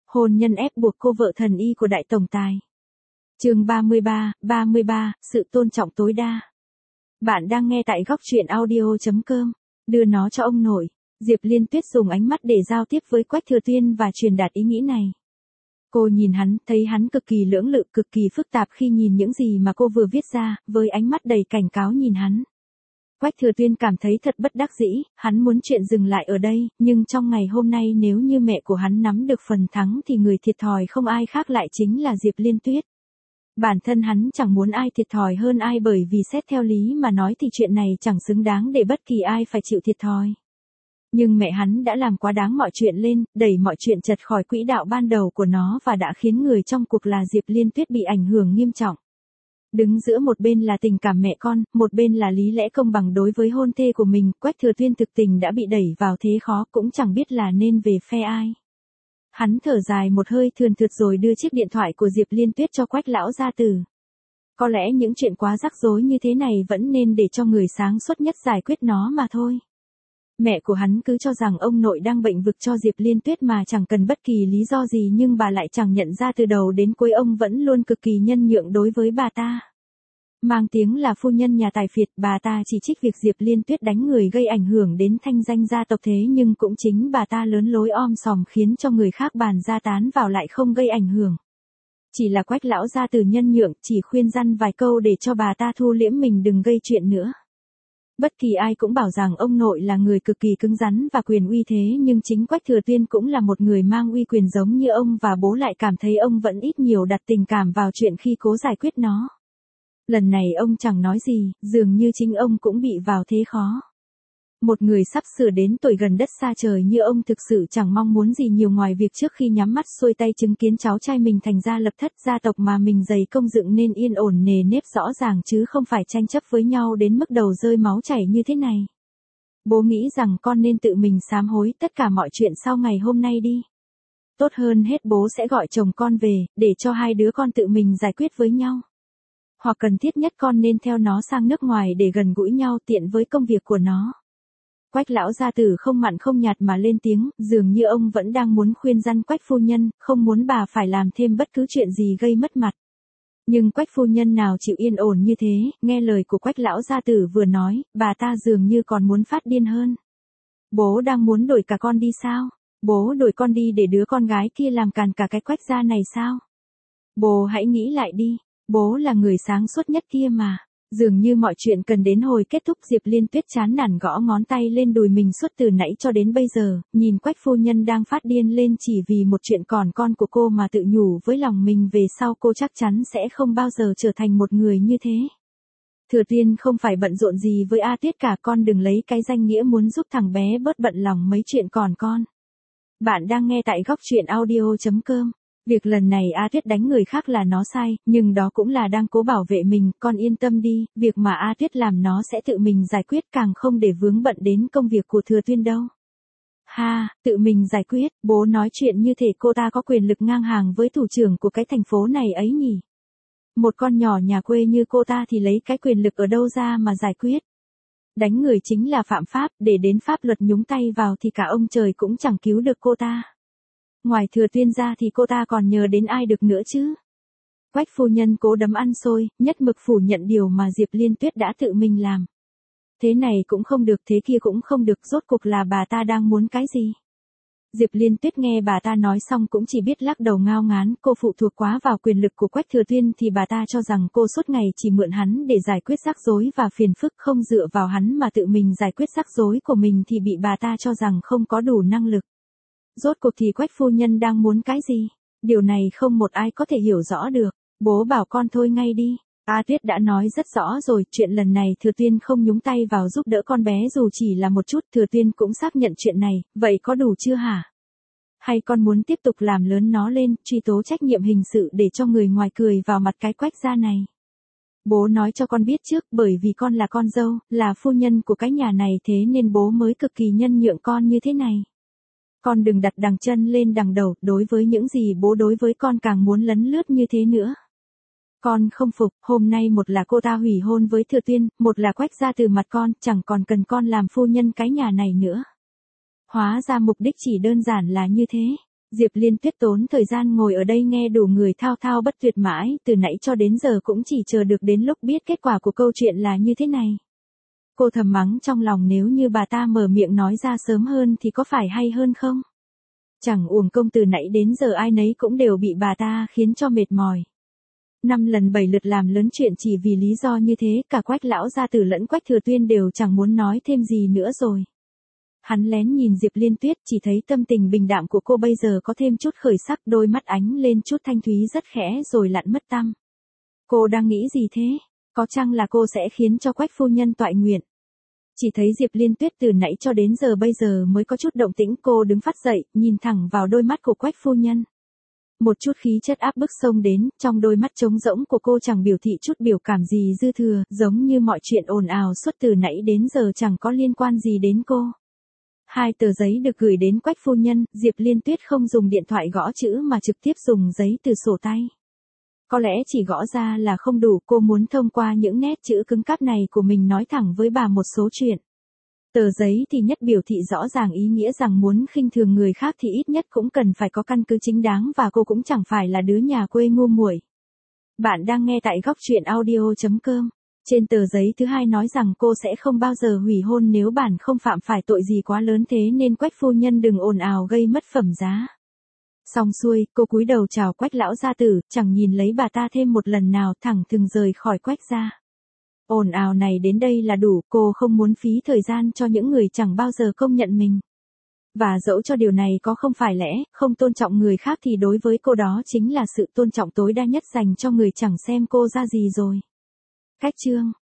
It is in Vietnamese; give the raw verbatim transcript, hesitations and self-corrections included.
Hôn nhân ép buộc cô vợ thần y của đại tổng tài. Chương ba mươi ba, ba mươi ba, sự tôn trọng tối đa. Bạn đang nghe tại góc truyện audio chấm com. Đưa nó cho ông nội. Diệp Liên Tuyết dùng ánh mắt để giao tiếp với Quách Thừa Tuyên và truyền đạt ý nghĩ này. Cô nhìn hắn, thấy hắn cực kỳ lưỡng lự, cực kỳ phức tạp khi nhìn những gì mà cô vừa viết ra, với ánh mắt đầy cảnh cáo nhìn hắn. Quách Thừa Tuyên cảm thấy thật bất đắc dĩ, hắn muốn chuyện dừng lại ở đây, nhưng trong ngày hôm nay nếu như mẹ của hắn nắm được phần thắng thì người thiệt thòi không ai khác lại chính là Diệp Liên Tuyết. Bản thân hắn chẳng muốn ai thiệt thòi hơn ai, bởi vì xét theo lý mà nói thì chuyện này chẳng xứng đáng để bất kỳ ai phải chịu thiệt thòi. Nhưng mẹ hắn đã làm quá đáng mọi chuyện lên, đẩy mọi chuyện chật khỏi quỹ đạo ban đầu của nó và đã khiến người trong cuộc là Diệp Liên Tuyết bị ảnh hưởng nghiêm trọng. Đứng giữa một bên là tình cảm mẹ con, một bên là lý lẽ công bằng đối với hôn thê của mình, Quách Thừa Tuyên thực tình đã bị đẩy vào thế khó, cũng chẳng biết là nên về phe ai. Hắn thở dài một hơi thườn thượt rồi đưa chiếc điện thoại của Diệp Liên Tuyết cho Quách lão gia tử. Có lẽ những chuyện quá rắc rối như thế này vẫn nên để cho người sáng suốt nhất giải quyết nó mà thôi. Mẹ của hắn cứ cho rằng ông nội đang bệnh vực cho Diệp Liên Tuyết mà chẳng cần bất kỳ lý do gì, nhưng bà lại chẳng nhận ra từ đầu đến cuối ông vẫn luôn cực kỳ nhân nhượng đối với bà ta. Mang tiếng là phu nhân nhà tài phiệt, bà ta chỉ trích việc Diệp Liên Tuyết đánh người gây ảnh hưởng đến thanh danh gia tộc, thế nhưng cũng chính bà ta lớn lối om sòm khiến cho người khác bàn ra tán vào lại không gây ảnh hưởng. Chỉ là Quách lão gia tử nhân nhượng, chỉ khuyên răn vài câu để cho bà ta thu liễm mình đừng gây chuyện nữa. Bất kỳ ai cũng bảo rằng ông nội là người cực kỳ cứng rắn và quyền uy, thế nhưng chính Quách Thừa Tuyên cũng là một người mang uy quyền giống như ông, và bố lại cảm thấy ông vẫn ít nhiều đặt tình cảm vào chuyện khi cố giải quyết nó. Lần này ông chẳng nói gì, dường như chính ông cũng bị vào thế khó. Một người sắp sửa đến tuổi gần đất xa trời như ông thực sự chẳng mong muốn gì nhiều ngoài việc trước khi nhắm mắt xuôi tay chứng kiến cháu trai mình thành gia lập thất, gia tộc mà mình dày công dựng nên yên ổn nề nếp rõ ràng, chứ không phải tranh chấp với nhau đến mức đầu rơi máu chảy như thế này. Bố nghĩ rằng con nên tự mình sám hối tất cả mọi chuyện sau ngày hôm nay đi. Tốt hơn hết bố sẽ gọi chồng con về, để cho hai đứa con tự mình giải quyết với nhau. Hoặc cần thiết nhất con nên theo nó sang nước ngoài để gần gũi nhau, tiện với công việc của nó. Quách lão gia tử không mặn không nhạt mà lên tiếng, dường như ông vẫn đang muốn khuyên răn Quách phu nhân, không muốn bà phải làm thêm bất cứ chuyện gì gây mất mặt. Nhưng Quách phu nhân nào chịu yên ổn như thế, nghe lời của Quách lão gia tử vừa nói, bà ta dường như còn muốn phát điên hơn. Bố đang muốn đổi cả con đi sao? Bố đổi con đi để đứa con gái kia làm càn cả cái Quách gia này sao? Bố hãy nghĩ lại đi, bố là người sáng suốt nhất kia mà. Dường như mọi chuyện cần đến hồi kết thúc, Diệp Liên Tuyết chán nản gõ ngón tay lên đùi mình suốt từ nãy cho đến bây giờ, nhìn Quách phu nhân đang phát điên lên chỉ vì một chuyện còn con của cô mà tự nhủ với lòng mình về sau cô chắc chắn sẽ không bao giờ trở thành một người như thế. Thừa Tuyên không phải bận rộn gì với A Tuyết cả, con đừng lấy cái danh nghĩa muốn giúp thằng bé bớt bận lòng mấy chuyện còn con. Bạn đang nghe tại góc truyện audio chấm com. Việc lần này A Tuyết đánh người khác là nó sai, nhưng đó cũng là đang cố bảo vệ mình, con yên tâm đi, việc mà A Tuyết làm nó sẽ tự mình giải quyết, càng không để vướng bận đến công việc của Thừa Tuyên đâu. Ha, tự mình giải quyết, bố nói chuyện như thể cô ta có quyền lực ngang hàng với thủ trưởng của cái thành phố này ấy nhỉ. Một con nhỏ nhà quê như cô ta thì lấy cái quyền lực ở đâu ra mà giải quyết. Đánh người chính là phạm pháp, để đến pháp luật nhúng tay vào thì cả ông trời cũng chẳng cứu được cô ta. Ngoài Thừa Tuyên ra thì cô ta còn nhờ đến ai được nữa chứ? Quách phu nhân cố đấm ăn xôi, nhất mực phủ nhận điều mà Diệp Liên Tuyết đã tự mình làm. Thế này cũng không được, thế kia cũng không được, rốt cuộc là bà ta đang muốn cái gì? Diệp Liên Tuyết nghe bà ta nói xong cũng chỉ biết lắc đầu ngao ngán, cô phụ thuộc quá vào quyền lực của Quách Thừa Tuyên thì bà ta cho rằng cô suốt ngày chỉ mượn hắn để giải quyết rắc rối và phiền phức, không dựa vào hắn mà tự mình giải quyết rắc rối của mình thì bị bà ta cho rằng không có đủ năng lực. Rốt cuộc thì Quách phu nhân đang muốn cái gì? Điều này không một ai có thể hiểu rõ được. Bố bảo con thôi ngay đi. A Tuyết đã nói rất rõ rồi, chuyện lần này Thừa Tuyên không nhúng tay vào giúp đỡ con bé dù chỉ là một chút, Thừa Tuyên cũng xác nhận chuyện này, vậy có đủ chưa hả? Hay con muốn tiếp tục làm lớn nó lên, truy tố trách nhiệm hình sự để cho người ngoài cười vào mặt cái Quách gia này? Bố nói cho con biết trước, bởi vì con là con dâu, là phu nhân của cái nhà này, thế nên bố mới cực kỳ nhân nhượng con như thế này. Con đừng đặt đằng chân lên đằng đầu, đối với những gì bố đối với con càng muốn lấn lướt như thế nữa. Con không phục, hôm nay một là cô ta hủy hôn với Thừa Tuyên, một là Quách gia từ mặt con, chẳng còn cần con làm phu nhân cái nhà này nữa. Hóa ra mục đích chỉ đơn giản là như thế. Diệp Liên Tuyết tốn thời gian ngồi ở đây nghe đủ người thao thao bất tuyệt mãi, từ nãy cho đến giờ cũng chỉ chờ được đến lúc biết kết quả của câu chuyện là như thế này. Cô thầm mắng trong lòng, nếu như bà ta mở miệng nói ra sớm hơn thì có phải hay hơn không? Chẳng uổng công từ nãy đến giờ ai nấy cũng đều bị bà ta khiến cho mệt mỏi. Năm lần bảy lượt làm lớn chuyện chỉ vì lý do như thế, cả Quách lão gia tử lẫn Quách Thừa Tuyên đều chẳng muốn nói thêm gì nữa rồi. Hắn lén nhìn Diệp Liên Tuyết, chỉ thấy tâm tình bình đạm của cô bây giờ có thêm chút khởi sắc, đôi mắt ánh lên chút thanh thúy rất khẽ rồi lặn mất tăm. Cô đang nghĩ gì thế? Có chăng là cô sẽ khiến cho Quách phu nhân toại nguyện? Chỉ thấy Diệp Liên Tuyết từ nãy cho đến giờ bây giờ mới có chút động tĩnh, cô đứng phát dậy, nhìn thẳng vào đôi mắt của Quách phu nhân. Một chút khí chất áp bức xông đến, trong đôi mắt trống rỗng của cô chẳng biểu thị chút biểu cảm gì dư thừa, giống như mọi chuyện ồn ào suốt từ nãy đến giờ chẳng có liên quan gì đến cô. Hai tờ giấy được gửi đến Quách phu nhân, Diệp Liên Tuyết không dùng điện thoại gõ chữ mà trực tiếp dùng giấy từ sổ tay. Có lẽ chỉ gõ ra là không đủ, cô muốn thông qua những nét chữ cứng cáp này của mình nói thẳng với bà một số chuyện. Tờ giấy thì nhất biểu thị rõ ràng ý nghĩa rằng muốn khinh thường người khác thì ít nhất cũng cần phải có căn cứ chính đáng, và cô cũng chẳng phải là đứa nhà quê ngu muội. Bạn đang nghe tại góc truyện audio chấm com. Trên tờ giấy thứ hai nói rằng cô sẽ không bao giờ hủy hôn nếu bản không phạm phải tội gì quá lớn, thế nên Quách phu nhân đừng ồn ào gây mất phẩm giá. Xong xuôi, cô cúi đầu chào Quách lão gia tử, chẳng nhìn lấy bà ta thêm một lần nào, thẳng thừng rời khỏi Quách gia. Ồn ào này đến đây là đủ, cô không muốn phí thời gian cho những người chẳng bao giờ công nhận mình. Và dẫu cho điều này có không phải lẽ, không tôn trọng người khác thì đối với cô đó chính là sự tôn trọng tối đa nhất dành cho người chẳng xem cô ra gì rồi. Cách chương